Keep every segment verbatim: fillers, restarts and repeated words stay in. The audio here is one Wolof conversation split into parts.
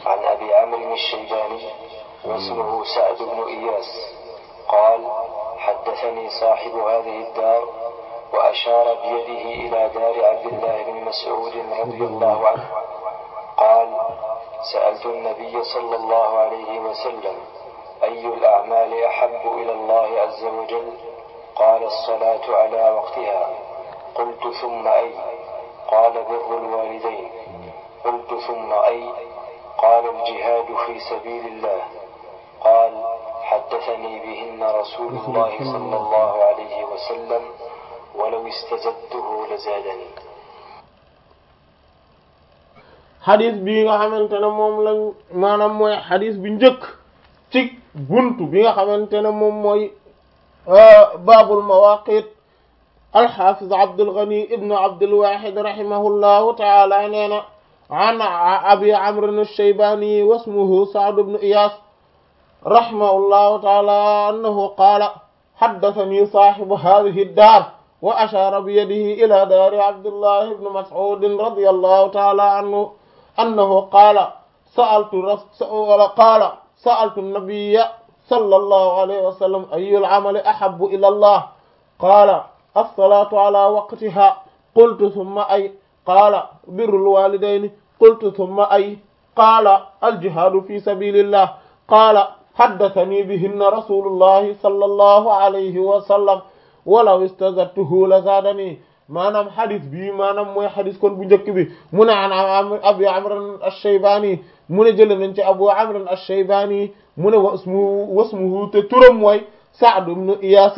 عن أبي عمرو الشيباني واسمه سعد بن إياس قال حدثني صاحب هذه الدار وأشار بيده إلى دار عبد الله بن مسعود رضي الله عنه قال سألت النبي صلى الله عليه وسلم أي الأعمال أحب إلى الله عز وجل قال الصلاة على وقتها قلت ثم أي قال بر الوالدين قلت ثم أي قال الجهاد في سبيل الله قال حدثني بهن رسول الله صلى الله عليه وسلم ولو استزدته لزادني. xadis bi nga xamante ne moom lañ maanaam mooy xadis bi njëkk ci buntu bi nga xamante ne moom mooy baabul mawaqit alxafiz Abdul Ghani ibnu Abdul Wahid rahimahullahu taala nee na an abi Amr ash-Shaybani wasmuhu Sa'd ibn Iyas rahimahullahu taala annahu qaala haddathani saahibu hadhihi ad-dar wa ashara bi yadihi ila dari Abdullah ibn Mas'ud radiyallahu taala anhu annahu qaala sa'altu wala qaala sa'altu an-nabiyya sallallahu alayhi wa sallam ayyul amali ahabbu ila Allah qaala as-salatu ala waqtiha qultu thumma ay qaala birrul walidayni qultu thumma ay qaala al-jihadu fi sabilillah qaala haddathani bihinna rasulullahi sallallahu alayhi wa sallam walaw istazadtuhu la zaadani. maanaam xadis bi maanaam mooy xadis kon bu njëkk bi mu ne an abi Amr ash-Shaybani mu ne jëlee nañ ci abu Amr ash-Shaybani mu ne wasmuhu wasmuhu te turam mooy Sa'd ibn Iyas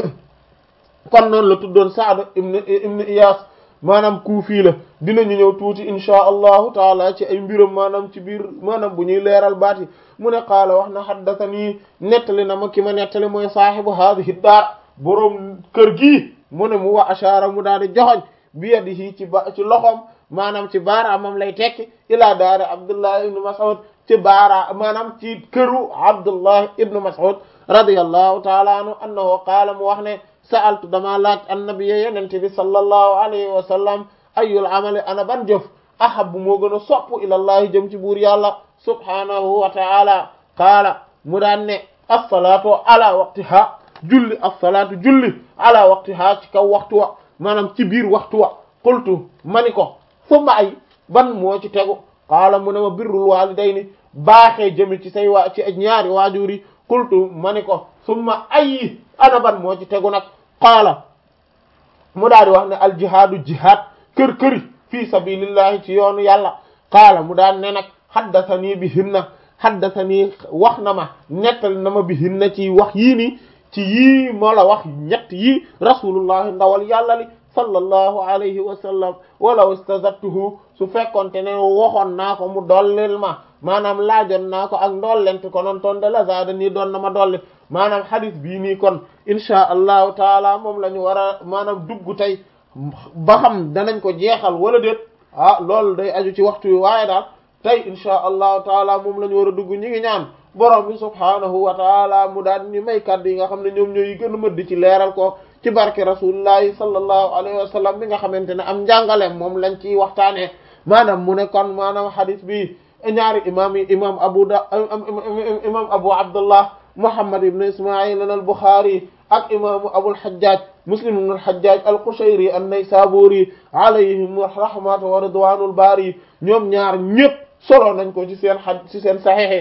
kon noonu la tuddoon Sa'd ibn ibn Iyas maanaam kuufi la dinañu ñëw tuuti insha allahu taala ci ay mbiram maanaam ci biir maanaam bu ñuy leeral baat yi mu ne qaala wax na haddathani nettali na ma ki ma nettali mooy saahibu hadhihi daar boroom kër gi mu ne mu wa ashaara mu daal di joxoñ bi yadihi ci ba ci loxoom maanaam ci baaraamam lay tekki ila daari Abdullah ibn Mas'ud ci baara maanaam ci këru Abdullah ibn Mas'ud radiyallahu taala anhu annahu qaala mu wax ne sa'altu dama laaj annabiyya yenente bi sallallahu alayhi wa sallam ayyul amali ana ban jëf ahabbu moo gën a sopp ilallahi jëm ci buur yàlla subhanahu wa ta'ala qaala mu daan ne as-salaatu ala waqtiha julli as-salaatu julli ala waqtiha ci kaw waxtu wa maanaam ci biir waxtu wa qultu mani ko summa ay ban moo ci tegu qaala mu ne ma birrul walidayni baaxee jëmi ci say waa ci ñaari waajur yi qultu mani ko summa ay ana ban moo ci tegu nag qaala mu daal di wax ne al jihaadu jihaad kër këri fii sabilillahi ci yoonu yàlla qaala mu daan ne nag haddathani bihinna haddathani wax na ma nettal na ma bihinna ci wax yii nii ci yii moo la wax ñett yii rasulullahi ndawal yàlla li sallallahu alayhi wa sallam walaw istazadtuhu su fekkonte ne waxoon naa ko mu dollil ma maanaam laajoon naa ko ak ndollent ko noon toon de la zaada nii doon na ma dolli maanaam hadith bii nii kon insha allahu taala moom la ñu war a maanaam dugg tey ba xam danañ ko jeexal wala déet ah loolu day aju ci waxtu wi waaye daal tey insha allahu taala moom la ñu war a dugg ñi ngi ñaan borom bi subhaanahu wa taala mu daal ñu may kàddu yi nga xam ne ñoom ñooy gën a mëdd ci leeral ko ci barke rasulillahi sallallahu alayhi wa sallam bi nga xamante ne am njàngaleem moom lañ ciy waxtaanee maanaam mu ne kon maanaam hadith bi ñaari imam yi imam abu da imam abu abdullah muhammad ibn isma'il al-Bukhari ak imaamu abul hajjaj muslim ibn al-hajjaj al-Qushayri an-Naysaburi alayhim rahmatu wa ridwanul bari ñoom ñaar ñëpp solo nañ ko ci seen xaj ci seen saxiix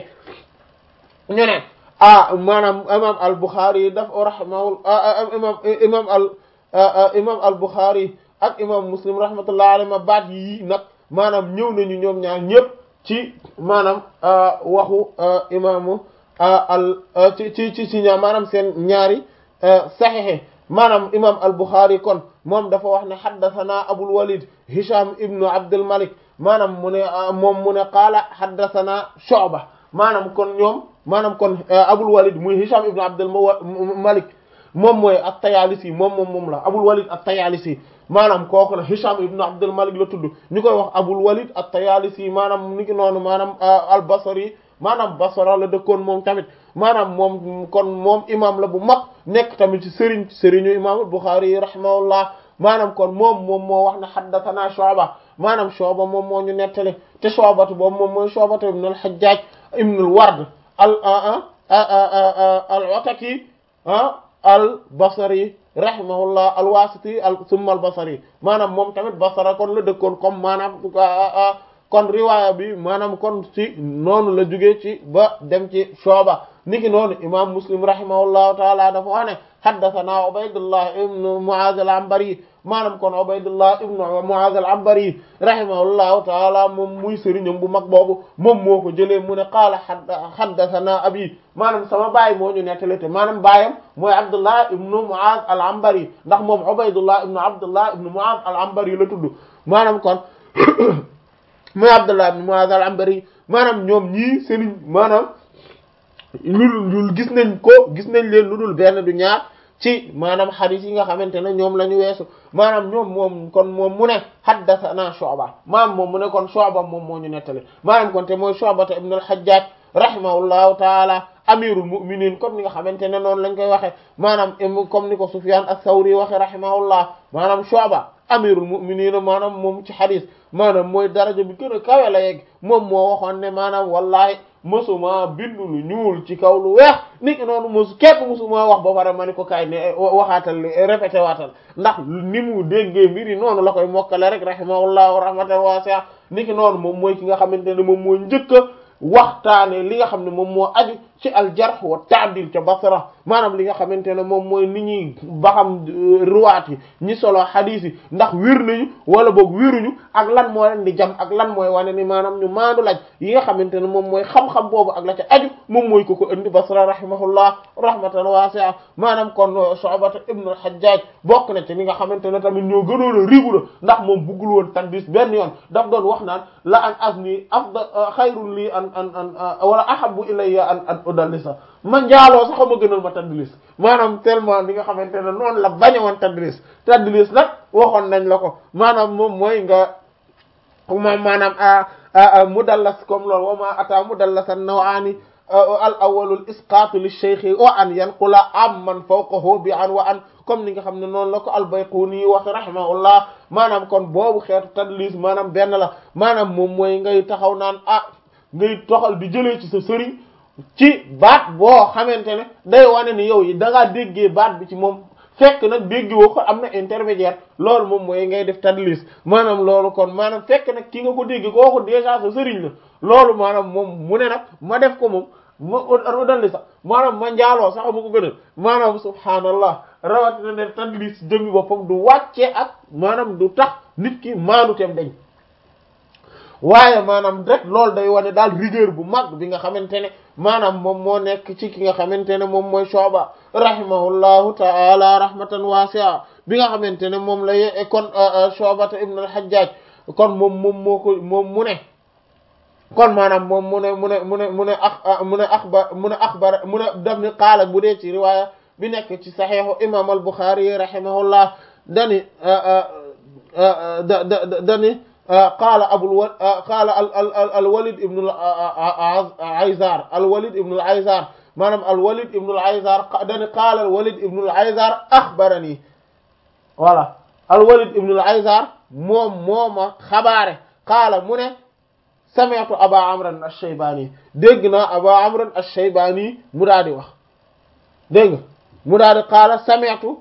ñu ne ah maanaam imam al-Bukhari daf rahimahu imam imam al imam al-Bukhari ak imam muslim rahmatullahi alayhim baat yi nag maanaam ñëw nañu ñoom ñaar ñëpp ci maanaam waxu imaamu al ci ci ci ci ñaar maanaam seen ñaari saxiix maanaam imam al-Bukhari kon moom dafa wax ne haddathana Abul Walid Hisham ibnu Abdul Malik maanaam mu ne moom mu ne qaala haddathana Shu'ba maanaam kon ñoom maanaam kon Abul Walid muy Hisham ibnu Abdul Malik moom mooy at-Tayalisi moom moom moom la Abul Walid at-Tayalisi maanaam kooku la Hisham ibnu Abdul Malik la tudd ñu koy wax Abul Walid at-Tayalisi maanaam ni ki noonu maanaam al-Basri maanaam Basra la dëkkoon moom tamit maanaam moom kon moom imam la bu mag nekk tamit ci sëriñ sëriñu imaamul Bukhari rahimahullah maanaam kon moom moom moo wax ne haddathana Shu'ba maanaam Shu'ba moom moo ñu nettali te Shu'batu boobu moom mooy Shu'batu ibn al-Hajjaj ibn al-Ward al al-Ataki al-Basri rahimahullah al-Wasiti al thumma al-Basri maanaam moom tamit Basra kon la dëkkoon comme maanaam kon riwaaya bi maanaam kon ci noonu la jógee ci ba dem ci Shu'ba niki noonu imam Muslim rahimahullahu taala dafa wax ne haddathana Ubaydullah ibn Mu'adh al-Anbari maanaam kon Ubaydullah ibn Mu'adh al-Anbari rahimahullahu taala moom muy sëriñam bu mag boobu moom moo ko jëlee mu ne qaala haddathana abi maanaam sama baay moo ñu nettali te maanaam baayam mooy Abdullah ibn Mu'adh al-Anbari ndax moom Ubaydullah ibn Abdullah ibn Mu'adh al-Anbari la tudd maanaam kon mooy Abdullah ibn Mu'adh al-Anbari maanaam ñoom ñii sëriñ maanaam lu lu gis nañ ko gis nañ leen lu dul benn du ñaar ci maanaam hadith yi nga xamante ne ñoom la ñu weesu maanaam ñoom moom kon moom mu ne haddathana Shu'ba maanaam moom mu ne kon Shu'ba moom moo ñu nettali maanaam kon te mooy Shu'ba ibn al-Hajjaj rahimahullahu taala amirul mu'minin comme ni nga xamante ne noonu lañ koy waxe maanaam comme ni ko Sufyan as-Sawri waxe rahimahullah maanaam Shu'ba amirul mu'minin maanaam moom ci hadith maanaam mooy daraja bi gën a kawe la yegg moom moo waxoon ne maanaam wallahi mësuma bindu lu ñuul ci kaw lu weex niki noonu mësu képp mësuma wax ba pare ma ni ko kaay ne waxaatal répété waatal ndax ni mu déggee mbiri noonu la koy mokkale rek rahimahullahu rahmatan wasi'a niki noonu moom mooy ki nga xamante ne moom mooy njëkk waxtaane li nga xam ne moom moo aju ci aljarh wa ta'dil ca Basra maanaam li nga xamante ne moom mooy ni ñuy baxam ruwaat yi ñi solo hadith yi ndax wér nañu wala boog wéruñu ak lan moo leen di jam ak lan mooy wane ni maanaam ñu maandu laaj yi nga xamante ne moom mooy xam-xam boobu ak la ca aju moom mooy ko ko indi Basra rahimahullah rahmatan wasi'a maanaam kon Shu'ba ibn al-Hajjaj bokk na ci li nga xamante ne tamit ñoo gënoon a rigoureux ndax moom buggul woon tadlis benn yoon daf doon wax naan la an azni afdal xayrun lii an an an wala ahabbu ilayya an an udallisa ma njaaloo sax ma gënal ma tadlis maanaam tellement li nga xamante ne noonu la bañe woon tadlis tadlis nag waxoon nañ la ko maanaam moom mooy nga moom maanaam mudallas comme loolu wa ma ata mudallasan naw'ani al awwalul isqatu li shaykhi wa an yanqula amman fawqahu bi an wa an comme ni nga xam ne noonu la ko al-Bayquni wax rahimahullah maanaam kon boobu xeetu tadlis maanaam benn la maanaam moom mooy ngay taxaw naan ah ngay toxal di jëlee ci sa sëriñ ci baat boo xamante ne day wane ni yow yi da ngaa déggee baat bi ci moom fekk nag dégg woo ko am na intermédiaire loolu moom mooy ngay def tadlis maanaam loolu kon maanaam fekk nag ki nga ko dégg kooku déjà sa sëriñ la loolu maanaam moom mu ne nag ma def ko moom ma dalli sax maanaam ma njaaloo sax ma ko gënal maanaam subhaanallah rawatina ne tadlis jëmmi boppam du wàcce ak maanaam du tax nit ki maanu teem dañ waaye maanaam rek loolu day wane daal rigueur bu mag bi nga xamante ne maanaam moom moo nekk ci ki nga xamante ne moom mooy Shu'ba rahimahullahu ta'ala rahmatan wasi'a bi nga xamante ne moom la ye kon Shu'ba ibn al-Hajjaj kon moom moom moo ko moom mu ne kon maanaam moom mu ne mu ne mu ne mu ne a mu ne axbar mu ne axbar mu ne daf ni qaala bu dee ci riwaaya bi nekk ci saxiixu imam al-Bukhari rahimahullah dani da da dani qaala abul qaala al-Walid ibn al-Ayzar al-Walid ibn al-Ayzar maanaam al-Walid ibn al-Ayzar dani qaala al-Walid ibn al-Ayzar axbarani voilà al-Walid ibn al-Ayzar moom mooma xabaare qaala mu ne sami'tu Aba Amr ash-Shaybani dégg naa Aba Amr ash-Shaybani mu daal di wax dégg nga mu daal di qaala sami'tu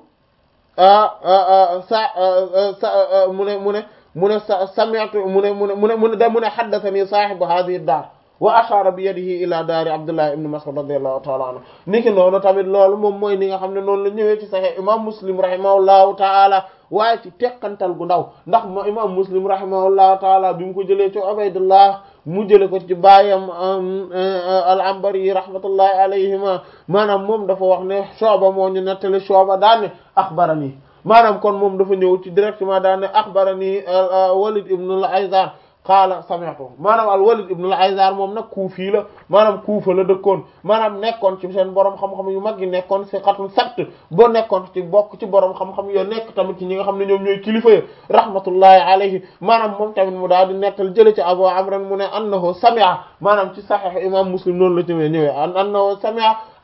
sa mu ne mu ne mu ne sami'tu mu ne mu ne mu ne mu ne da mu ne haddathani saahibu hadhihi ad-dar wa ashara bi yadihi ila daari Abdullah ibn Mas'ud radiyallahu ta'ala anhu niki noonu tamit loolu moom mooy ni nga xam ne noonu la ñëwee ci Sahih imam Muslim rahimahullahu ta'ala waaye ci tekkantal gu ndaw ndax mo imam Muslim rahimahullahu ta'ala bi mu ko jëlee ci Ubaydullah mu jële ko ci baayam al-Anbari rahmatullahi alayhima maanaam moom dafa wax ne Shu'ba moo ñu nettali Shu'ba daan ne akhbarani maanaam kon moom dafa ñëw ci directement daan ne akhbarani Walid ibn al-Ayzar qaala sami'tu maanaam al-Walid ibn al-Ayzar moom nag kuufi la maanaam Kuufa la dëkkoon maanaam nekkoon ci seen borom xam-xam yu mag yi nekkoon siqatun sabt boo nekkoon ci bokk ci borom xam-xam yoo nekk tamit ci ñi nga xam ne ñoom ñooy kilifa yi rahmatullahi alayhi maanaam moom tamit mu daal di nettal jële ci Abu Amr mu ne annahu sami'a maanaam ci Sahih imam Muslim noonu la ñëwee ñëwee annahu sami'a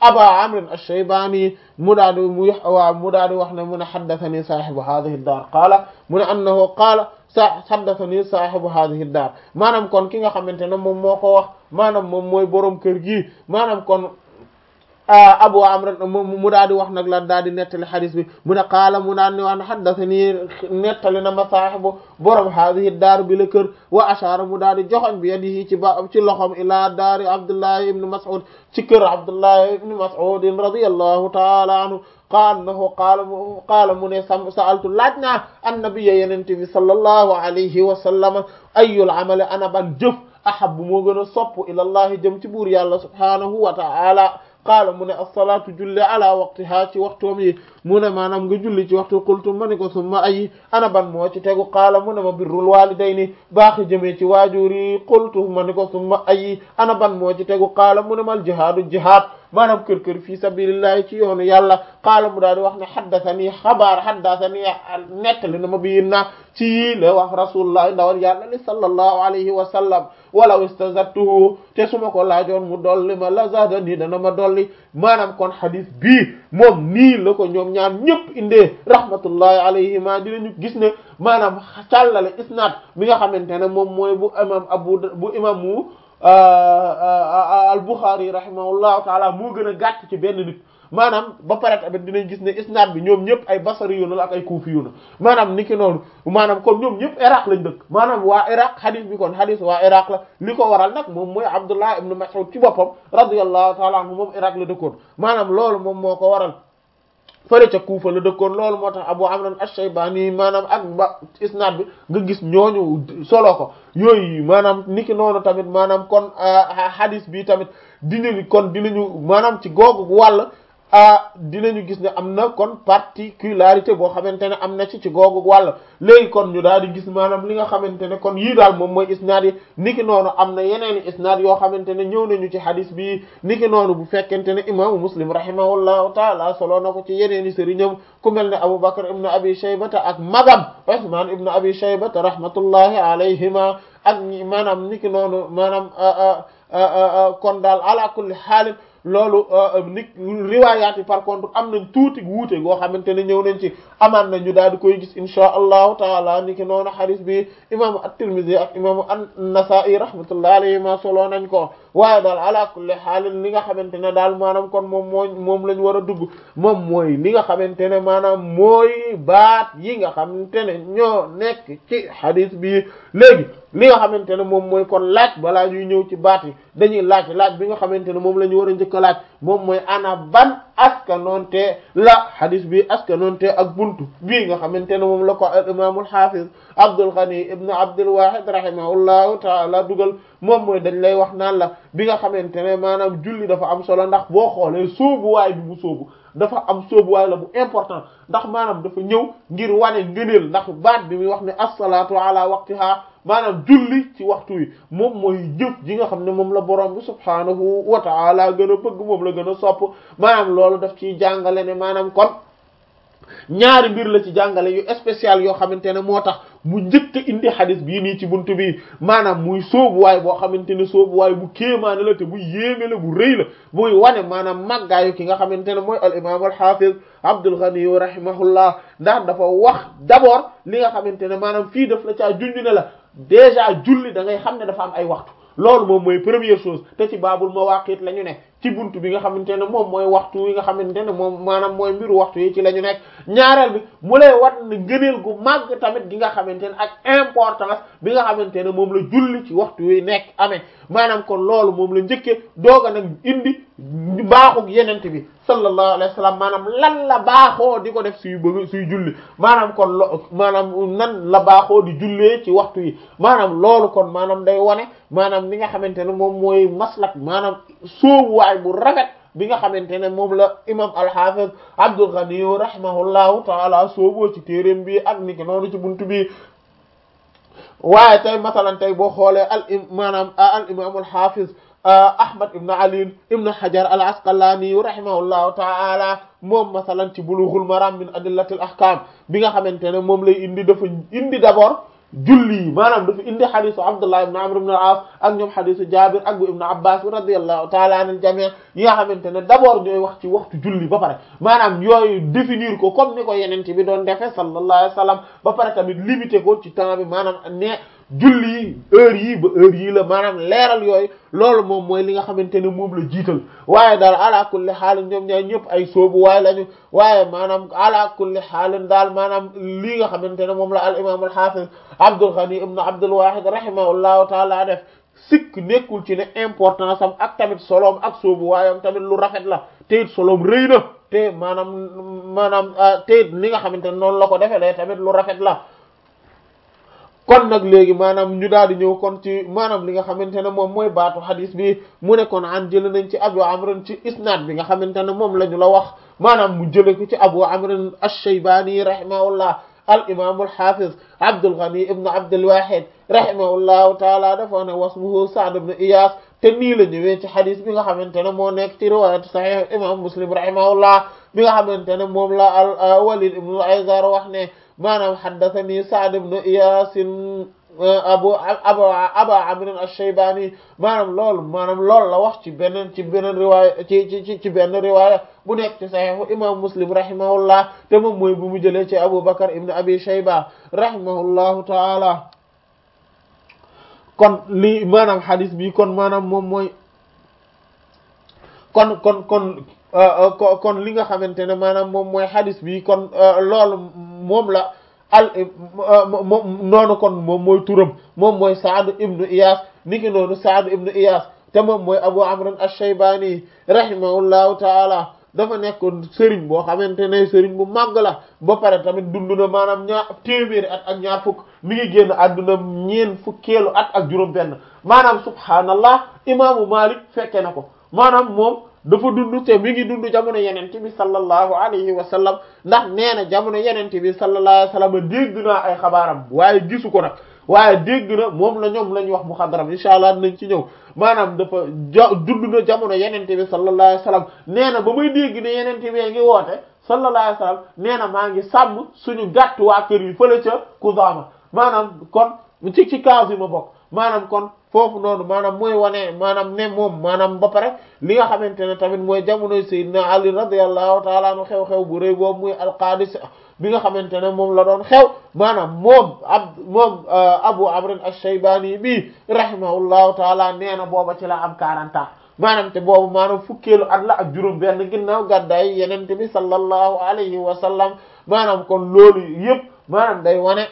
aba amr ash-shaybani mu daal di mu waaw mu daal di wax ne mu ne haddathani sahibu hadhihi ad-dar qaala mu ne annahu qaala sa haddathani sahibu hadhihi ad-dar maanaam kon ki nga xamante ne moom moo ko wax maanaam moom mooy borom kër gi maanaam kon Abu Amr mu daal di wax nag la daal di nettali xadis bi mu ne qaala mu daal di wax ne haddathani nettali na ma saahibu borom haadihi daar bi la kër wa ashaara mu daal di joxoñ bi yadihi ci ba ci loxom ila daari Abdullahi ibn Mas'ud ci kër Abdullahi ibn Mas'ud radiyallahu ta'ala anhu qaala nahu qaala qaala mu ne sam sa'altu laaj naa annabiyya yenente bi sallallahu alayhi wa sallam ayyul amali ana ban jëf ahabbu moo gën a sopp ilallahi jëm ci buur yàlla subhanahu wa ta'ala qaala mu ne as-salaatu julli ala waqtiha ci waxtoom yi mu ne maanaam nga julli ci waxtu qultu ma ni ko summa ay ana ban moo ci tegu qaala mu ne ma birrul walidayni baaxi jëmee ci waajur yi qultu ma ni ko summa ay ana ban moo ci tegu qaala mu ne mal jihaadu jihaad maanaam kër kër fii sabilillahi ci yoonu yàlla qaala mu daal di wax ne haddathani xabaar haddathani nettali na ma biir naa ci yii la wax rasulullah ndawal yàlla li sallallahu alayhi wa sallam walaw istazadtuhu te su ma ko laajoon mu dolli ma la zadani dana ma dolli maanaam kon hadith bii moom nii la ko ñoom ñaar ñëpp indee rahmatullahi alayhima dinañu gis ne maanaam càllale isnaad mi nga xamante ne moom mooy bu imam abu bu imam mu al-Bukhari rahimahullahu taala moo gën a gàtt ci benn nit maanaam ba pare tamit dinañ gis ne isnaad bi ñoom ñëpp ay basari yu la ak ay kuufi yu maanaam niki noonu maanaam kon ñoom ñëpp Iraq lañ dëkk maanaam waa Iraq hadith bi kon hadith waa Iraq la li ko waral nag moom mooy Abdullah ibn Mas'ud ci boppam radiyallahu taala anhu moom Iraq la dëkkoon maanaam loolu moom moo ko waral fële ca Kuufa la dëkkoon loolu moo tax Abu Amr ash-Shaybani maanaam ak ba isnaad bi nga gis ñooñu solo ko yooyu maanaam niki noonu tamit maanaam kon hadith bi tamit dinañu kon dinañu maanaam ci googu wàll ah dinañu gis ne am na kon particularité boo xamante ne am na ci ci googu wàll léegi kon ñu daal di gis maanaam li nga xamante ne kon yii daal moom mooy isnaad yi niki noonu am na yeneeni isnaad yoo xamante ne ñëw nañu ci hadis bi niki noonu bu fekkente ne imaamu Muslim rahimahullahu taala solo na ko ci yeneeni sëriñam ku mel ne Abu Bakr ibn Abi Shaybata ak magam Usman ibn Abi Shaybata rahmatullahi alayhima ak maanaam niki noonu maanaam kon daal ala kulli xaalin loolu nit riwaayaat yi par contre am nañ tuuti wuute goo xamante ne ñëw nañ ci amaan na ñu daal di koy gis insha allahu taala ni ki noonu xadis bi imaamu at-Tirmidhi ak imaamu an-Nasa'i rahmatullahi alayhima solo nañ ko waaye daal ala kulli xaalin li nga xamante ne daal maanaam kon moom moo moom lañ war a dugg moom mooy li nga xamante ne maanaam mooy baat yi nga xamante ne ñoo nekk ci xadis bi léegi li nga xamante ne moom mooy kon laaj balaa ñuy ñëw ci baat yi dañuy laaj laaj bi nga xamante ne moom la ñu war a njëkk a laaj moom mooy ana ban askanoonte la hadis bi askanoonte ak buntu bii nga xamante ne moom la ko al imam al hafiz Abdul Ghani ibn Abdul Wahid rahimahullahu taala dugal moom mooy dañ lay wax naan la bi nga xamante ne maanaam julli dafa am solo ndax boo xoolee sóobuwaay bi mu sóobu dafa am sóobuwaay la bu important ndax maanaam dafa ñëw ngir wane ngëneel ndax baat bi muy wax ne as-salaatu ala waqtiha maanaam julli ci waxtu wi moom mooy jëf ji nga xam ne moom la borom bi subhaanahu wa ta'ala gën a bëgg moom la gën a sopp maanaam loolu daf ciy jàngale ne maanaam kon ñaari mbir la ci jàngale yu spécial yoo xamante ne moo tax mu njëkk a indi xadis bii nii ci buntu bi maanaam muy sóobuwaay boo xamante ne sóobuwaay bu kéemaane la te bu yéeme la bu rëy la buy wane maanaam màggaayu ki nga xamante ne mooy al imam al hafiz Abdul Ghani rahimahullah ndax dafa wax d'abord li nga xamante ne maanaam fii daf la caa junj ne la déjà julli da ngay xam ne dafa am ay waxtu loolu moom mooy première chose te ci baabul mawaqit la ñu nekk ci buntu bi nga xamante ne moom mooy waxtu yi nga xamante ne moom maanaam mooy mbiru waxtu yi ci la ñu nekk ñaareel bi mu lay wat ne ngëneel gu màgg tamit gi nga xamante ne ak importance bi nga xamante ne moom la julli ci waxtu yi nekk amee maanaam kon loolu moom la njëkkee doog a nag indi mbaaxug yenente bi sallallahu alayhi wa sallam maanaam lan la baaxoo di ko def suy bëgg suy julli maanaam kon lo maanaam nan la baaxoo di jullee ci waxtu yi maanaam loolu kon maanaam day wane maanaam li nga xamante ne moom mooy maslak maanaam sóobuwaay bu rafet bi nga xamante ne moom la imam al-Hafiz Abdul Ghani rahimahullahu taala sooboo ci téeréem bi ak niki noonu ci buntu bi waaye tey masalan tey boo xoolee al maanaam al imam al-Hafiz Ahmad ibn Ali ibn Hajar al-Asqalani rahimahullahu ta'ala moom masalan ci Bulughul Maram min adillatil ahkam bi nga xamante ne moom lay indi dafa indi d'abord julli yi maanaam dafa indi xadisu Abdullah ibn Amr ibn al-As ak ñoom xadisu Jabir ak bu ibn Abbas bi radiyallahu ta'ala anil jami' yi nga xamante ne d'abord ñooy wax ci waxtu julli ba pare maanaam yooyu définir ko comme ni ko yenente bi doon defe sallallahu alayhi wa sallam ba pare tamit limité ko ci temps bi maanaam ne julli yi heure yi ba heure yi la maanaam leeral yooyu loolu moom mooy li nga xamante ne moom la jiital waaye daal ala kulli xaalin ñoom ñaar ñëpp ay soobu waaye lañu waaye maanaam ala kulli xaalin daal maanaam li nga xamante ne moom la al imam al hafiz Abdul Ghani ibn Abdul Wahid rahimahullahu taala def sikk nekkul ci ne importance am ak tamit soloom ak soobu waayam tamit lu rafet la te it soloom rëy na te maanaam maanaam te it li nga xamante ne noonu la ko defee lay tamit lu rafet la kon nag léegi maanaam ñu daal di ñëw kon ci maanaam li nga xamante ne moom mooy baatu xadis bi mu ne kon an jële nañ ci Abu Amr ci isnaad bi nga xamante ne moom la ñu la wax maanaam mu jële ko ci Abu Amr ash-Shaybani rahimahullah al imam al hafiz Abdul Ghani ibn Abdul Wahid rahimahullahu taala dafa ne wasmuhu Sa'd ibn Iyas te nii la ñëwee ci xadis bi nga xamante ne moo nekk ci riwayat sahih imam Muslim rahimahullah bi nga xamante ne moom la al Walid ibn al-Aizar wax ne maanaam haddathani Sa'd ibn Iyas abu abu aba Amr ash-Shaybani maanaam loolu maanaam loolu la wax ci beneen ci beneen riwaaya ci ci ci benn riwaaya bu nekk ci saxiixu imam Muslim rahimahullah te moom mooy bu mu jëlee ci Abu Bakr ibn Abi Shayba rahimahullahu taala kon lii maanaam hadis bi kon maanaam moom mooy kon kon kon kon li nga xamante ne maanaam moom mooy hadis bi kon loolu moom la al moom noonu kon moom mooy turam moom mooy Sa'd ibn Iyas niki noonu Sa'd ibn Iyas te moom mooy Abu Amr ash-Shaybani rahimahullahu taala dafa nekkoon sëriñ boo xamante ne sëriñ bu màgg la ba pare tamit dund na maanaam ñaar téeméeri at ak ñaar fukk mi ngi génn àdduna ñeen fukkeelu at ak juróom benn maanaam subhaanallah imaamu Malik fekke na ko maanaam moom dafa dund te mi ngi dund jamono yenente bi sallallahu alayhi wa sallam ndax nee na jamono yenente bi sallallahu alayhi wa sallam dégg naa ay xabaaram waaye gisu ko nag waaye dégg na moom la ñoom la ñuy wax muxadram insha allah nañ ci ñëw maanaam dafa ja dund na jamono yenente bi sallallahu alayhi wa sallam nee na ba may dégg ne yenente bi ngi woote sallallahu alayhi wa sallam nee na maa ngi sàmm suñu gàtt waa kër yi fële ca Kuzaama maanaam kon ci ci kaas yi ma bokk maanaam kon foofu noonu maanaam mooy wane maanaam ne moom maanaam ba pare li nga xamante ne tamit mooy jamonoy Sayyidina Ali radiyallahu ta'ala anhu xew-xew bu rëy boobu muy al-Qadis bi nga xamante ne moom la doon xew maanaam moom ab moom Abu Amr ash-Shaybani bi rahimahullahu ta'ala nee na booba ci la am quarante ans maanaam te boobu maanaam fukkeelu at la ak juróom benn ginnaaw gàddaay yenente bi sallallahu alayhi wa sallam maanaam kon loolu yëpp maanaam day wane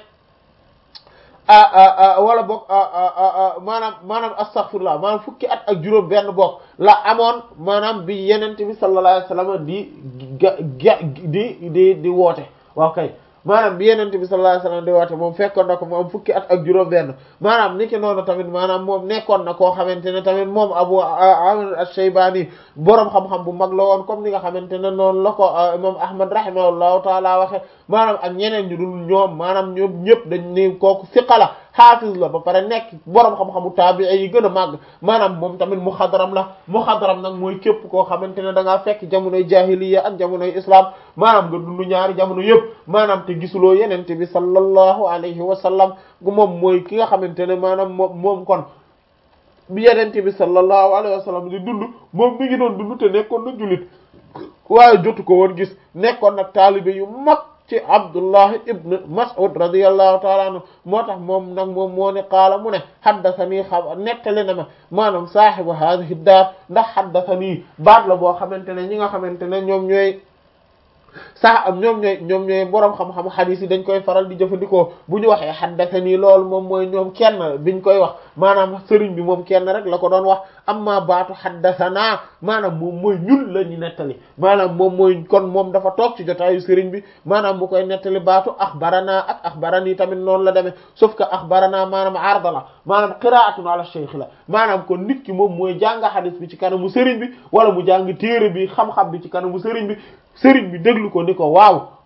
wala boog maanaam maanaam astaghfirullah maanaam fukki at ak juróom benn bokk la amoon maanaam bi yenente bi sallallahu alayhi wasallam di ga di di di woote waaw kay maanaam bi yenente bi sallallahu alayhi wasallam di woote moom fekkoon na ko mu am fukki at ak juróom benn maanaam niki noonu tamit maanaam moom nekkoon na koo xamante ne tamit moom Abu Amr ash-Shaybani boroom xam-xam bu mag la woon comme ni nga xamante ne noonu la ko imam Ahmad rahimahullahu taala waxe maanaam ak ñeneen ñu dul ñoom maanaam ñoom ñëpp dañ ni kooku fiqa la xaafis la ba pare nekk boroom xam-xamu taabi'i yi gën a màgg maanaam moom tamit muxadram la muxadram nag mooy képp koo xamante ne da ngaa fekk jamonoy jahiliya ak jamonoy islam maanaam nga dund ñaari jamono yëpp maanaam te gisuloo yenente bi sallallahu alayhi wa sallam gu moom mooy ki nga xamante ne maanaam moom moom kon bi yenente bi sallallahu alayhi wa sallam di dund moom mi ngi doon dund te nekkoon na jullit waaye jotu ko woon gis nekkoon nag taalibe yu mag ci Abdullah ibn Mas'ud radiyallahu ta'ala anhu moo tax moom nag moom moo ne qaala mu ne haddathanii xabar nettali na ma maanaam saahibu haadihi daar ndax haddathanii baat la boo xamante ne ñi nga xamante ne ñoom ñooy sax am ñoom ñooy ñoom ñooy boroom xam-xam xadiis yi dañ koy faral di jëfandikoo bu ñu waxee haddathanii loolu moom mooy ñoom kenn biñ koy wax maanaam sëriñ bi moom kenn rek la ko doon wax amma baatu haddathanaa maanaam moom mooy ñun la ñu nettali maanaam moom mooy kon moom dafa toog ci jotaayu sëriñ bi maanaam bu koy nettali baatu akhbaranaa ak akhbaranii tamit noonu la demee sauf que akhbaranaa maanaam arda la maanaam qiraatun ala shaykh la maanaam kon nit ki moom mooy jàng xadiis bi ci kanamu sëriñ bi wala mu jàng téere bi xam-xam bi ci kanamu sëriñ bi sëriñ bi déglu ko ni ko waaw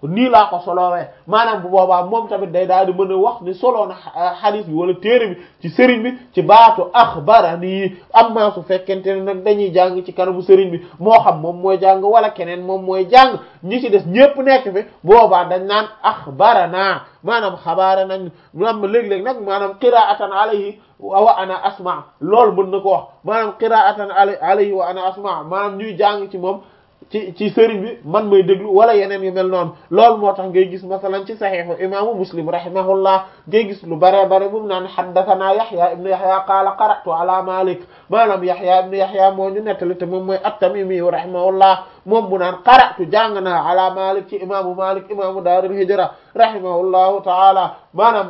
nii laa ko solowee maanaam bu boobaa moom tamit day daal di mën a wax ni soloo na hadith bi wala téere bi ci sëriñ bi ci baatu axbarani amma su fekkente ne nag dañuy jàng ci kanamu sëriñ bi moo xam moom mooy jàng wala keneen moom mooy jàng ñi ci des ñépp nekk fi boobaa dañ naan axbarana maanaam xabaare nañ maanaam léeg-léeg nag maanaam qiraatan alayhi wa ana asma loolu mën na ko wax maanaam qiraatan alayhi wa ana asma maanaam ñuy jàng ci moom ci ci sëriñ bi man may déglu wala yeneen yu mel noonu loolu moo tax ngay gis masalan ci saxiixu imaamu muslim rahimahullah ngay gis lu bare bare bu mu naan haddathana yahya ibnu yahya qaala qara'tu ala malik maanaam yahya ibnu yahya moo ñu nettali te moom mooy at-tamimi rahimahullah moom mu naan qara'tu jàng naa ala malik ci imaamu malik imaamu daarul hijra rahimahullahu taala maanaam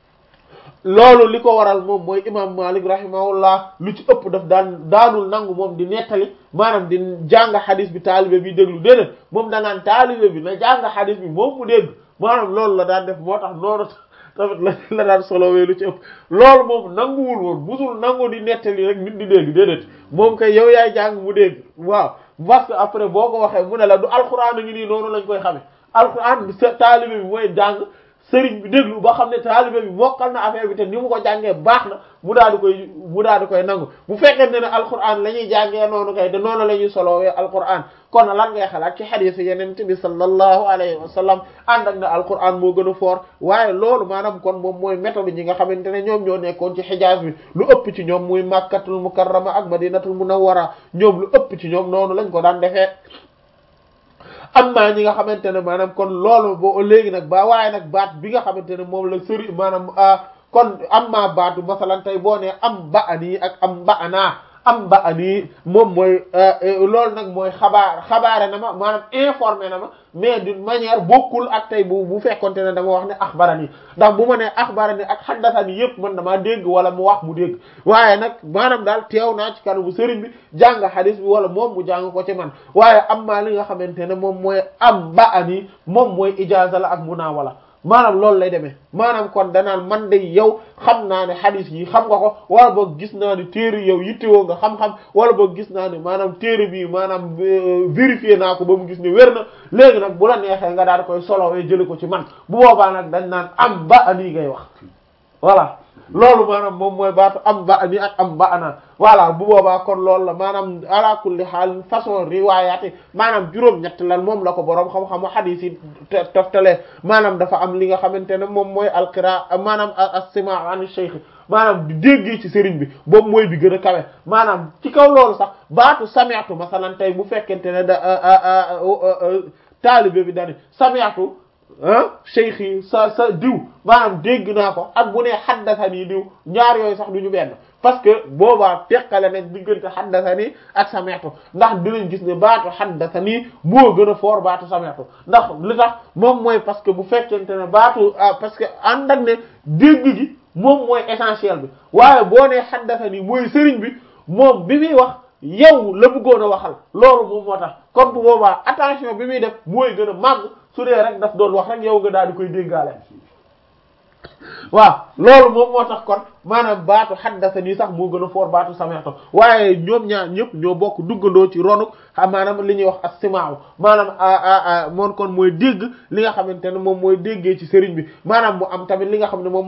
loolu li ko waral moom mooy imam Malik rahimahullah lu ci ëpp daf daan daanul nangu moom di nettali maanaam di jàng xadis bi taalibe bi déglu déedéet moom danaan taalibe bi na jàng xadis bi moom mu dégg maanaam loolu la daan def moo tax noonu tamit la la daan solowee lu ci ëpp loolu moom nanguwul woon musul nangu di nettali rek nit di dégg déedéet moom kay yow yaay jàng mu dégg waaw parce que après boo ko waxee mu ne la du alxuraan a ngi nii noonu lañ koy xame alxuraan bi taalibe bi mooy jàng sëriñ bi déglu ba xam ne taalibe bi mokkal na affaire bi te ni mu ko jàngee baax na mu daal di koy mu daal di koy nangu bu fekkee ne ne alquran la ñuy jàngee noonu kay de noonu la ñuy solowee alquran kon lan ngay xalaat ci xadiis yeneen bi sallallahu alayhi wa sallam ànd ak na alquran moo gën a fort waaye loolu maanaam kon moom mooy méthode ñi nga xamante ne ñoom ñoo nekkoon ci xijaaz bi lu ëpp ci ñoom muy makkatul mukarrama ak madinatul munawwara ñoom lu ëpp ci ñoom noonu lañ ko daan defee amma ñi nga xamante ne maanaam kon loolu boo léegi nag ba waaye nag baat bi nga xamante ne moom la sëri maanaam kon amma baatu masalan tey boo ne am ba ani ak am ba ana am ba ani moom mooy loolu nag mooy xabaar xabaare na ma maanaam informé na ma mais d'une manière bokkul ak tey bu bu fekkonte ne dama wax ne axbarani ndax bu ma ne axbarani ak xaddasani yëpp man damaa dégg wala mu wax mu dégg waaye nag maanaam daal teew naa ci kanamu sëriñ bi jàng xadis bi wala moom mu jàng ko ci man waaye am maa li nga xamante ne moom mooy am ba ani moom mooy ijaaza la ak munaawala maanaam loolu lay demee maanaam kon danaan man de yow xam naa ne xadis yi xam nga ko wala boog gis naa ne téere yow yittewoo nga xam-xam wala boog gis naa ne maanaam téere bi maanaam vérifié naa ko ba mu gis ne wér na léegi nag bu la neexee nga daal di koy solowee jële ko ci man bu boobaa nag dañ naan am ba ani ngay wax voilà loolu maanaam moom mooy baatu am ba ani ak am ba ana voilà bu boobaa kon loolu la maanaam ala kulli xaal façon riwaayaati maanaam juróom-ñett lan moom la ko boroom xam-xamu xadiis yi toftale maanaam dafa am li nga xamante ne moom mooy alqira maanaam as-simaa an shaykh maanaam di déggee ci sëriñ bi boobu mooy bi gën a kawe maanaam ci kaw loolu sax baatu sami'tu masalan tey bu fekkente ne da taalibe bi dani sami'tu ah cheikh yi sa sa diw maanaam dégg naa ko ak bu nee xaddasani diw ñaar yooyu sax du ñu benn parce que boobaa teqale nañ diggante xaddasani ak sami'tu ndax dinañ gis ne baatu xaddasani moo gën a fort baatu sami'tu ndax li tax moom mooy parce que bu fekkente ne baatu parce que ànd ak ne dégg gi moom mooy essentiel bi waaye boo nee xaddasani mooy sëriñ bi moom bi muy wax yow la bëggoon a waxal loolu moom moo tax kon bu boobaa attention bi muy def mooy gën a màgg su dee rek daf doon wax rek yow nga daal di koy déggaale waaw loolu moom moo tax kon maanaam baatu xaddasani sax moo gën a foor baatu sami'tu waaye ñoom ñaar ñëpp ñoo bokk duggandoo ci ronu maanaam li ñuy wax as-sima'u maanaam moom kon mooy dégg li nga xamante ne moom mooy déggee ci sëriñ bi maanaam mu am tamit li nga xam ne moom